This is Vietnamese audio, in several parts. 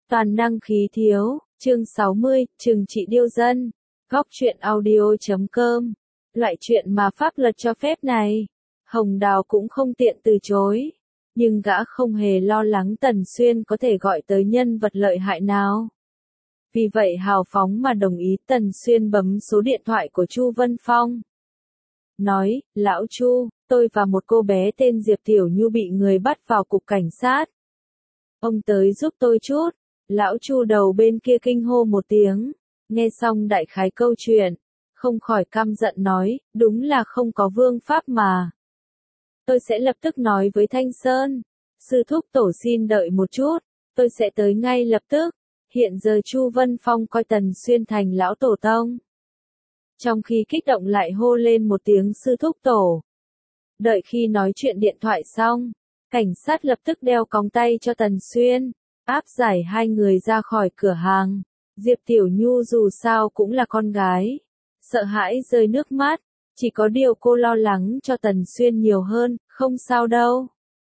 Toàn năng khí thiếu, chương 60, trừng trị điêu dân. Góc truyện audio.com. Loại chuyện mà pháp luật cho phép này, Hồng Đào cũng không tiện từ chối. Nhưng gã không hề lo lắng Tần Xuyên có thể gọi tới nhân vật lợi hại nào. Vì vậy hào phóng mà đồng ý. Tần Xuyên bấm số điện thoại của Chu Vân Phong. Nói, lão Chu, tôi và một cô bé tên Diệp Tiểu Nhu bị người bắt vào cục cảnh sát. Ông tới giúp tôi chút. Lão Chu đầu bên kia kinh hô một tiếng. Nghe xong đại khái câu chuyện, không khỏi căm giận nói, đúng là không có vương pháp mà. Tôi sẽ lập tức nói với Thanh Sơn. Sư thúc tổ xin đợi một chút, tôi sẽ tới ngay lập tức. Hiện giờ Chu Vân Phong coi Tần Xuyên thành lão tổ tông. Trong khi kích động lại hô lên một tiếng sư thúc tổ. Đợi khi nói chuyện điện thoại xong, cảnh sát lập tức đeo còng tay cho Tần Xuyên, áp giải hai người ra khỏi cửa hàng. Diệp Tiểu Nhu dù sao cũng là con gái, sợ hãi rơi nước mắt, chỉ có điều cô lo lắng cho Tần Xuyên nhiều hơn, không sao đâu.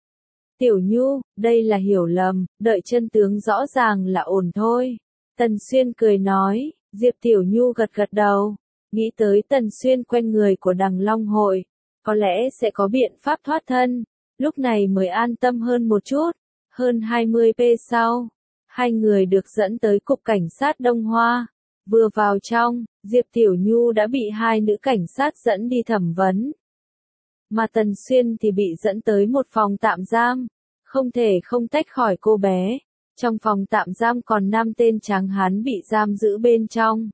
Tiểu Nhu, đây là hiểu lầm, đợi chân tướng rõ ràng là ổn thôi. Tần Xuyên cười nói. Diệp Tiểu Nhu gật gật đầu, nghĩ tới Tần Xuyên quen người của Đằng Long Hội, có lẽ sẽ có biện pháp thoát thân, lúc này mới an tâm hơn một chút. Hơn 20 p sau, hai người được dẫn tới cục cảnh sát Đông Hoa. Vừa vào trong, Diệp Tiểu Nhu đã bị hai nữ cảnh sát dẫn đi thẩm vấn. Mà Tần Xuyên thì bị dẫn tới một phòng tạm giam, không thể không tách khỏi cô bé. Trong phòng tạm giam còn 5 tên tráng hán bị giam giữ bên trong.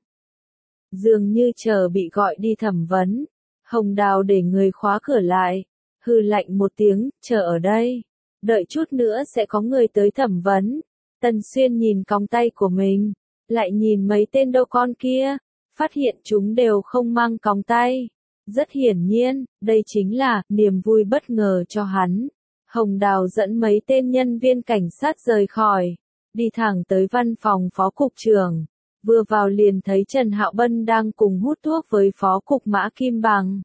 Dường như chờ bị gọi đi thẩm vấn, Hồng Đào để người khóa cửa lại, hừ lạnh một tiếng, chờ ở đây. Đợi chút nữa sẽ có người tới thẩm vấn. Tần Xuyên nhìn còng tay của mình, lại nhìn mấy tên đô con kia, phát hiện chúng đều không mang còng tay. Rất hiển nhiên, đây chính là niềm vui bất ngờ cho hắn. Hồng Đào dẫn mấy tên nhân viên cảnh sát rời khỏi, đi thẳng tới văn phòng phó cục trưởng. Vừa vào liền thấy Trần Hạo Bân đang cùng hút thuốc với phó cục Mã Kim Bằng.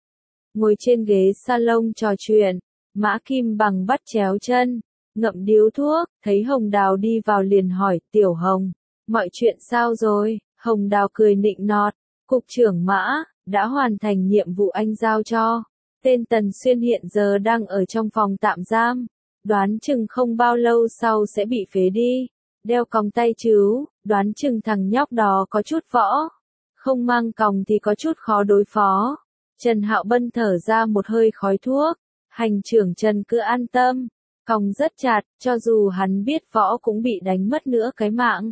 Ngồi trên ghế salon trò chuyện, Mã Kim Bằng bắt chéo chân, ngậm điếu thuốc, thấy Hồng Đào đi vào liền hỏi, Tiểu Hồng, mọi chuyện sao rồi? Hồng Đào cười nịnh nọt, cục trưởng Mã, đã hoàn thành nhiệm vụ anh giao cho. Tên Tần Xuyên hiện giờ đang ở trong phòng tạm giam, đoán chừng không bao lâu sau sẽ bị phế đi. Đeo còng tay chứ, đoán chừng thằng nhóc đó có chút võ, không mang còng thì có chút khó đối phó. Trần Hạo Bân thở ra một hơi khói thuốc, hành trưởng Trần cứ an tâm, còng rất chặt, cho dù hắn biết võ cũng bị đánh mất nữa cái mạng.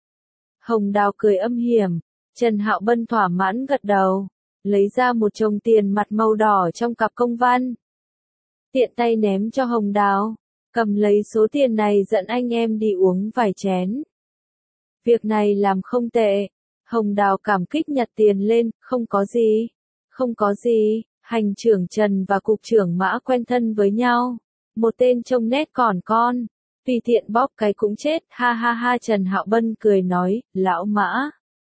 Hồng Đào cười âm hiểm, Trần Hạo Bân thỏa mãn gật đầu, lấy ra một chồng tiền mặt màu đỏ trong cặp công văn. Tiện tay ném cho Hồng Đào, cầm lấy số tiền này dẫn anh em đi uống vài chén. Việc này làm không tệ. Hồng Đào cảm kích nhặt tiền lên, không có gì. Không có gì, hành trưởng Trần và cục trưởng Mã quen thân với nhau. Một tên trông nét còn con, tùy tiện bóp cái cũng chết, ha ha ha. Trần Hạo Bân cười nói, lão Mã.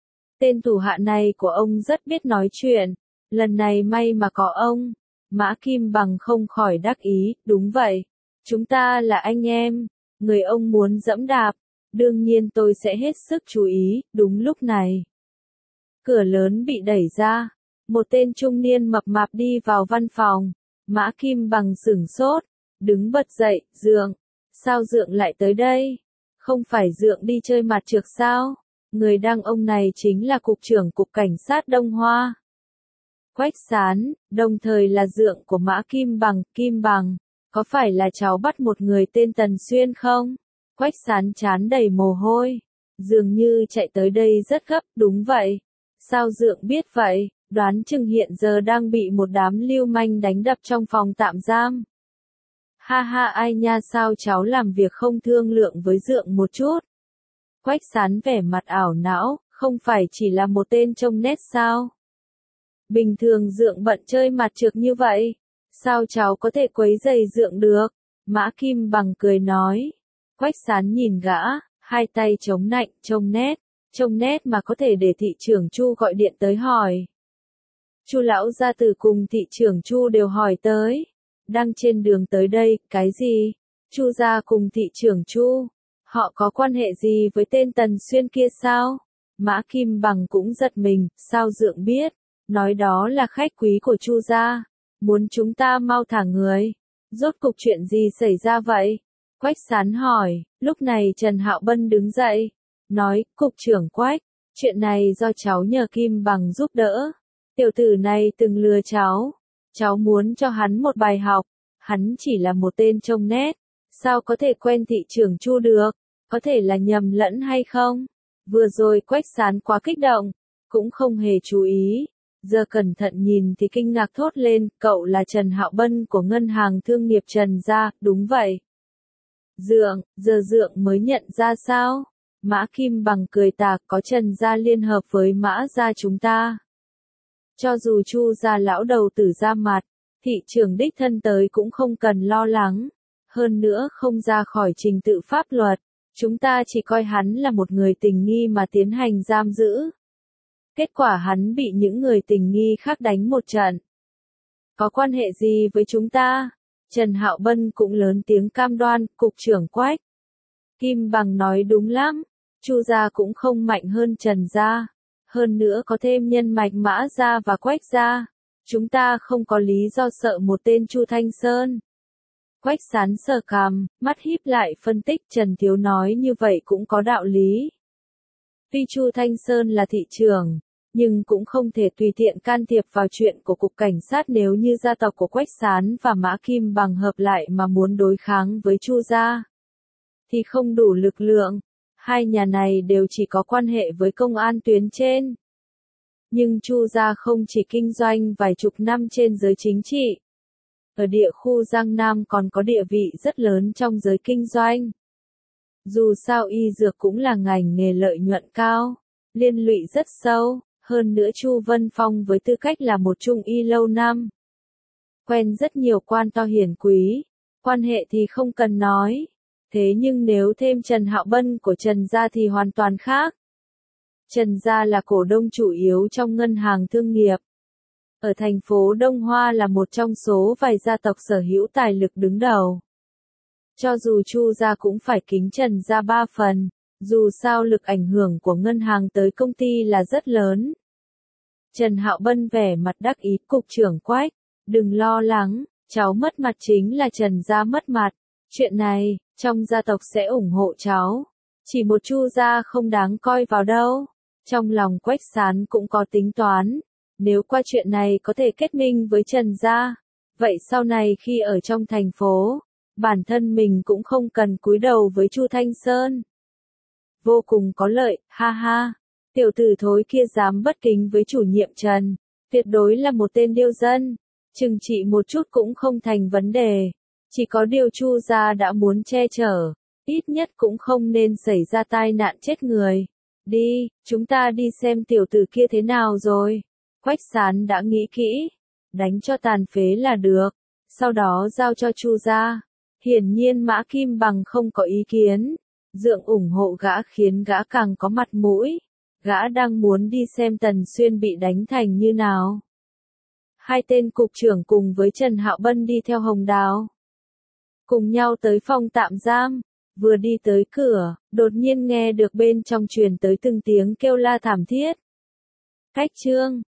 Tên thủ hạ này của ông rất biết nói chuyện, lần này may mà có ông. Mã Kim Bằng không khỏi đắc ý, đúng vậy. Chúng ta là anh em, người ông muốn dẫm đạp, đương nhiên tôi sẽ hết sức chú ý. Đúng lúc này, cửa lớn bị đẩy ra, một tên trung niên mập mạp đi vào văn phòng. Mã Kim Bằng sửng sốt, đứng bật dậy, Dượng, sao Dượng lại tới đây? Không phải Dượng đi chơi mặt trược sao? Người đàn ông này chính là cục trưởng cục cảnh sát Đông Hoa, Quách Sán, đồng thời là Dượng của Mã Kim Bằng. Kim Bằng, có phải là cháu bắt một người tên Tần Xuyên không? Quách Sán trán đầy mồ hôi, dường như chạy tới đây rất gấp. Đúng vậy. Sao Dượng biết vậy? Đoán chừng hiện giờ đang bị một đám lưu manh đánh đập trong phòng tạm giam. Ha ha, ai nha, sao cháu làm việc không thương lượng với Dượng một chút? Quách Sán vẻ mặt ảo não, không phải chỉ là một tên trông nét sao? Bình thường Dượng bận chơi mặt trược như vậy, sao cháu có thể quấy rầy Dượng được? Mã Kim Bằng cười nói. Quách Sán nhìn gã, hai tay chống nạnh, trông nét mà có thể để thị trưởng Chu gọi điện tới hỏi. Chu lão gia tử cùng thị trưởng Chu đều hỏi tới. Đang trên đường tới đây, cái gì? Chu gia cùng thị trưởng Chu Họ có quan hệ gì với tên Tần Xuyên kia sao? Mã Kim Bằng cũng giật mình, sao dượng biết? Nói đó là khách quý của Chu gia, muốn chúng ta mau thả người. Rốt cục chuyện gì xảy ra vậy? Quách Sán hỏi, lúc này Trần Hạo Bân đứng dậy, nói, cục trưởng Quách, chuyện này do cháu nhờ Kim Bằng giúp đỡ. Tiểu tử này từng lừa cháu muốn cho hắn một bài học, hắn chỉ là một tên trông nét, sao có thể quen thị trưởng Chu được, có thể là nhầm lẫn hay không? Vừa rồi Quách Sán quá kích động, cũng không hề chú ý, giờ cẩn thận nhìn thì kinh ngạc thốt lên, cậu là Trần Hạo Bân của ngân hàng thương nghiệp Trần gia, đúng vậy. Dượng, giờ dượng mới nhận ra sao? Mã Kim Bằng cười tà, có Trần gia liên hợp với Mã gia chúng ta. Cho dù Chu gia lão đầu tử ra mặt, thị trưởng đích thân tới cũng không cần lo lắng. Hơn nữa không ra khỏi trình tự pháp luật, chúng ta chỉ coi hắn là một người tình nghi mà tiến hành giam giữ. Kết quả hắn bị những người tình nghi khác đánh một trận. Có quan hệ gì với chúng ta? Trần Hạo Bân cũng lớn tiếng cam đoan, cục trưởng Quách. Kim Bằng nói đúng lắm, Chu gia cũng không mạnh hơn Trần gia. Hơn nữa có thêm nhân mạch Mã gia và Quách gia. Chúng ta không có lý do sợ một tên Chu Thanh Sơn. Quách Sán sờ cằm, mắt híp lại phân tích, Trần Thiếu nói như vậy cũng có đạo lý. Tuy Chu Thanh Sơn là thị trưởng, nhưng cũng không thể tùy tiện can thiệp vào chuyện của cục cảnh sát nếu như gia tộc của Quách Sán và Mã Kim Bằng hợp lại mà muốn đối kháng với Chu gia. Thì không đủ lực lượng, hai nhà này đều chỉ có quan hệ với công an tuyến trên. Nhưng Chu gia không chỉ kinh doanh vài chục năm trên giới chính trị. Ở địa khu Giang Nam còn có địa vị rất lớn trong giới kinh doanh. Dù sao y dược cũng là ngành nghề lợi nhuận cao, liên lụy rất sâu, hơn nữa Chu Vân Phong với tư cách là một trung y lâu năm. Quen rất nhiều quan to hiển quý, quan hệ thì không cần nói. Thế nhưng nếu thêm Trần Hạo Bân của Trần gia thì hoàn toàn khác. Trần gia là cổ đông chủ yếu trong ngân hàng thương nghiệp. Ở thành phố Đông Hoa là một trong số vài gia tộc sở hữu tài lực đứng đầu. Cho dù Chu gia cũng phải kính Trần gia 3 phần, dù sao lực ảnh hưởng của ngân hàng tới công ty là rất lớn. Trần Hạo Bân vẻ mặt đắc ý, cục trưởng Quách, đừng lo lắng, cháu mất mặt chính là Trần gia mất mặt. Chuyện này, trong gia tộc sẽ ủng hộ cháu. Chỉ một Chu gia không đáng coi vào đâu. Trong lòng Quách Sán cũng có tính toán. Nếu qua chuyện này có thể kết minh với Trần gia, vậy sau này khi ở trong thành phố, bản thân mình cũng không cần cúi đầu với Chu Thanh Sơn. Vô cùng có lợi, ha ha. Tiểu tử thối kia dám bất kính với chủ nhiệm Trần, tuyệt đối là một tên điêu dân. Trừng trị một chút cũng không thành vấn đề. Chỉ có điều Chu gia đã muốn che chở, ít nhất cũng không nên xảy ra tai nạn chết người. Đi, chúng ta đi xem tiểu tử kia thế nào rồi. Quách Sán đã nghĩ kỹ, đánh cho tàn phế là được, sau đó giao cho Chu gia. Hiển nhiên Mã Kim Bằng không có ý kiến, dượng ủng hộ gã khiến gã càng có mặt mũi. Gã đang muốn đi xem Tần Xuyên bị đánh thành như nào. Hai tên cục trưởng cùng với Trần Hạo Bân đi theo Hồng Đào. Cùng nhau tới phòng tạm giam, vừa đi tới cửa, đột nhiên nghe được bên trong truyền tới từng tiếng kêu la thảm thiết. Cách chương